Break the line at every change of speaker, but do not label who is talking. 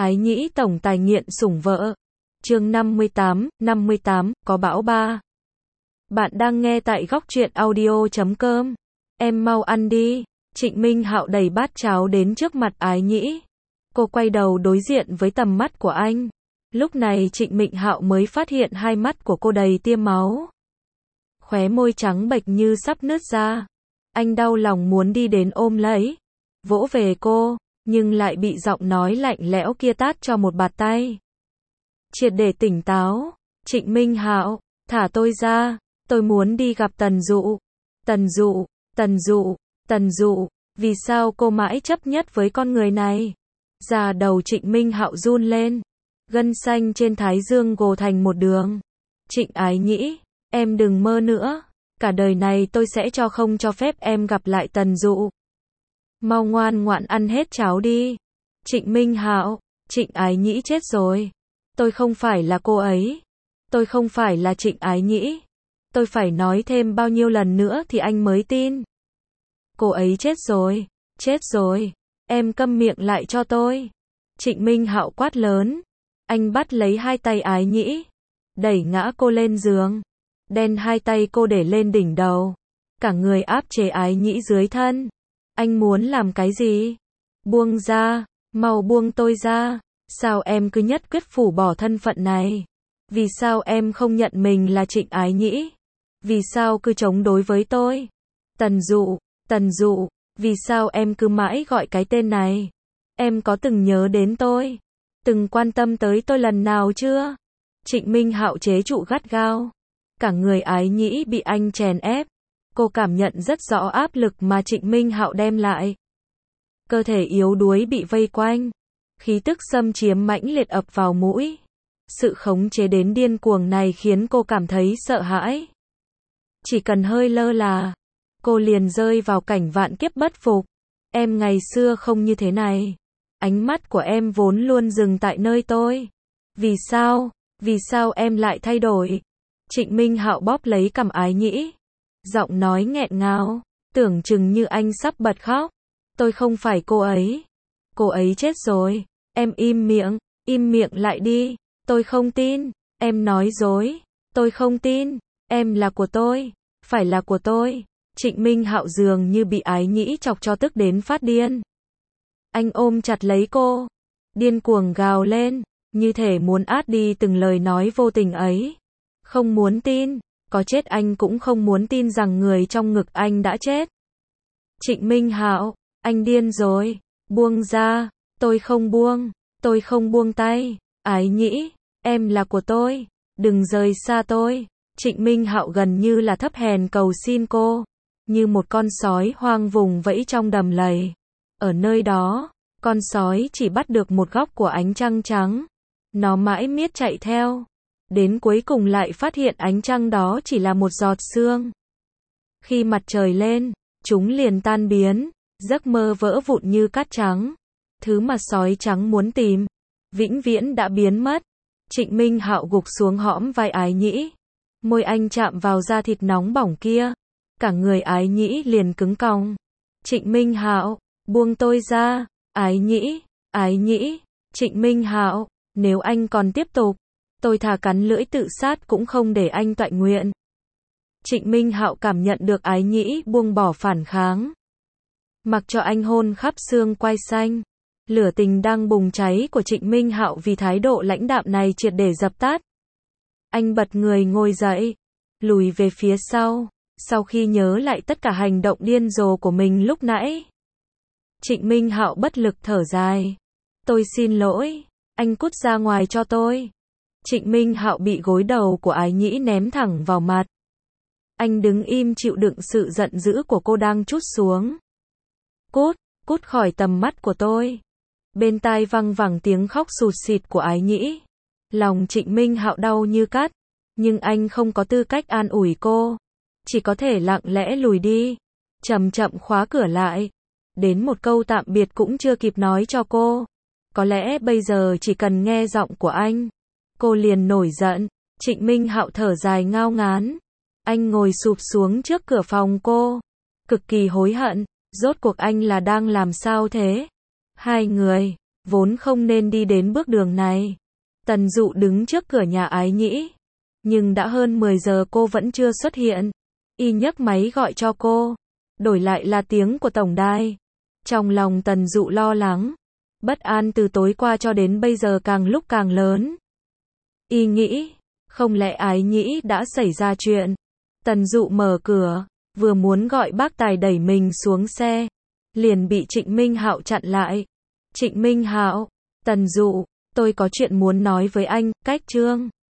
Ái nhĩ tổng tài nghiện sủng vợ. Chương 58, có bão ba. Bạn đang nghe tại góc truyện audio.com. Em mau ăn đi. Trịnh Minh Hạo đẩy bát cháo đến trước mặt Ái nhĩ. Cô quay đầu đối diện với tầm mắt của anh. Lúc này Trịnh Minh Hạo mới phát hiện hai mắt của cô đầy tia máu. Khóe môi trắng bệch như sắp nứt ra. Anh đau lòng muốn đi đến ôm lấy, vỗ về cô, nhưng lại bị giọng nói lạnh lẽo kia tát cho một bạt tay. Triệt để tỉnh táo, Trịnh Minh Hạo, thả tôi ra, tôi muốn đi gặp Tần Dụ. Tần Dụ, vì sao cô mãi chấp nhất với con người này? Da đầu Trịnh Minh Hạo run lên, gân xanh trên thái dương gồ thành một đường. Trịnh Ái nhĩ, em đừng mơ nữa, cả đời này tôi sẽ không cho phép em gặp lại Tần Dụ. Mau ngoan ngoãn ăn hết cháo đi. Trịnh Minh Hạo, Trịnh Ái nhĩ chết rồi. Tôi không phải là cô ấy. Tôi không phải là Trịnh Ái nhĩ. Tôi phải nói thêm bao nhiêu lần nữa thì anh mới tin. Cô ấy chết rồi. Em câm miệng lại cho tôi. Trịnh Minh Hạo quát lớn. Anh bắt lấy hai tay Ái nhĩ, đẩy ngã cô lên giường, đen hai tay cô để lên đỉnh đầu, cả người áp chế Ái nhĩ dưới thân. Anh muốn làm cái gì? Buông ra, mau buông tôi ra. Sao em cứ nhất quyết phủ bỏ thân phận này? Vì sao em không nhận mình là Trịnh Ái nhĩ? Vì sao cứ chống đối với tôi? Tần Dụ, vì sao em cứ mãi gọi cái tên này? Em có từng nhớ đến tôi? Từng quan tâm tới tôi lần nào chưa? Trịnh Minh Hạo chế trụ gắt gao. Cả người Ái nhĩ bị anh chèn ép. Cô cảm nhận rất rõ áp lực mà Trịnh Minh Hạo đem lại. Cơ thể yếu đuối bị vây quanh. Khí tức xâm chiếm mãnh liệt ập vào mũi. Sự khống chế đến điên cuồng này khiến cô cảm thấy sợ hãi. Chỉ cần hơi lơ là, cô liền rơi vào cảnh vạn kiếp bất phục. Em ngày xưa không như thế này. Ánh mắt của em vốn luôn dừng tại nơi tôi. Vì sao em lại thay đổi? Trịnh Minh Hạo bóp lấy cằm Ái nhĩ, giọng nói nghẹn ngào, tưởng chừng như anh sắp bật khóc. Tôi không phải cô ấy. Cô ấy chết rồi. Em im miệng lại đi. Tôi không tin. Em nói dối. Tôi không tin. Em là của tôi. Phải là của tôi. Trịnh Minh Hạo dường như bị Ái nhĩ chọc cho tức đến phát điên. Anh ôm chặt lấy cô, điên cuồng gào lên, như thể muốn át đi từng lời nói vô tình ấy. Không muốn tin, có chết anh cũng không muốn tin rằng người trong ngực anh đã chết. Trịnh Minh Hạo, anh điên rồi, buông ra. Tôi không buông tay. Ái nhĩ, em là của tôi, đừng rời xa tôi. Trịnh Minh Hạo gần như là thấp hèn cầu xin cô, như một con sói hoang vùng vẫy trong đầm lầy. Ở nơi đó, con sói chỉ bắt được một góc của ánh trăng trắng. Nó mãi miết chạy theo, đến cuối cùng lại phát hiện ánh trăng đó chỉ là một giọt sương. Khi mặt trời lên, chúng liền tan biến, giấc mơ vỡ vụn như cát trắng. Thứ mà sói trắng muốn tìm, vĩnh viễn đã biến mất. Trịnh Minh Hạo gục xuống hõm vai Ái nhĩ. Môi anh chạm vào da thịt nóng bỏng kia. Cả người Ái nhĩ liền cứng cong. Trịnh Minh Hạo, buông tôi ra. Ái nhĩ. Trịnh Minh Hạo, nếu anh còn tiếp tục, tôi thà cắn lưỡi tự sát cũng không để anh toại nguyện. Trịnh Minh Hạo cảm nhận được Ái nhĩ buông bỏ phản kháng, mặc cho anh hôn khắp xương quai xanh. Lửa tình đang bùng cháy của Trịnh Minh Hạo vì thái độ lãnh đạm này triệt để dập tắt. Anh bật người ngồi dậy, lùi về phía sau khi nhớ lại tất cả hành động điên rồ của mình lúc nãy. Trịnh Minh Hạo bất lực thở dài. Tôi xin lỗi, anh cút ra ngoài cho tôi. Trịnh Minh Hạo bị gối đầu của Ái nhĩ ném thẳng vào mặt. Anh đứng im chịu đựng sự giận dữ của cô đang trút xuống. Cút khỏi tầm mắt của tôi. Bên tai văng vẳng tiếng khóc sụt sịt của Ái nhĩ. Lòng Trịnh Minh Hạo đau như cắt, nhưng anh không có tư cách an ủi cô, chỉ có thể lặng lẽ lùi đi, chậm chậm khóa cửa lại. Đến một câu tạm biệt cũng chưa kịp nói cho cô. Có lẽ bây giờ chỉ cần nghe giọng của anh, cô liền nổi giận. Trịnh Minh Hạo thở dài ngao ngán. Anh ngồi sụp xuống trước cửa phòng cô, cực kỳ hối hận. Rốt cuộc anh là đang làm sao thế? Hai người vốn không nên đi đến bước đường này. Tần Dụ đứng trước cửa nhà Ái Nhĩ, nhưng đã hơn 10 giờ cô vẫn chưa xuất hiện. Y nhấc máy gọi cho cô, đổi lại là tiếng của tổng đài. Trong lòng Tần Dụ lo lắng, bất an từ tối qua cho đến bây giờ càng lúc càng lớn. Y nghĩ, không lẽ Ái Nhĩ đã xảy ra chuyện? Tần Dụ mở cửa, vừa muốn gọi bác tài đẩy mình xuống xe, liền bị Trịnh Minh Hạo chặn lại. Trịnh Minh Hạo, Tần Dụ, tôi có chuyện muốn nói với anh, cách Trương.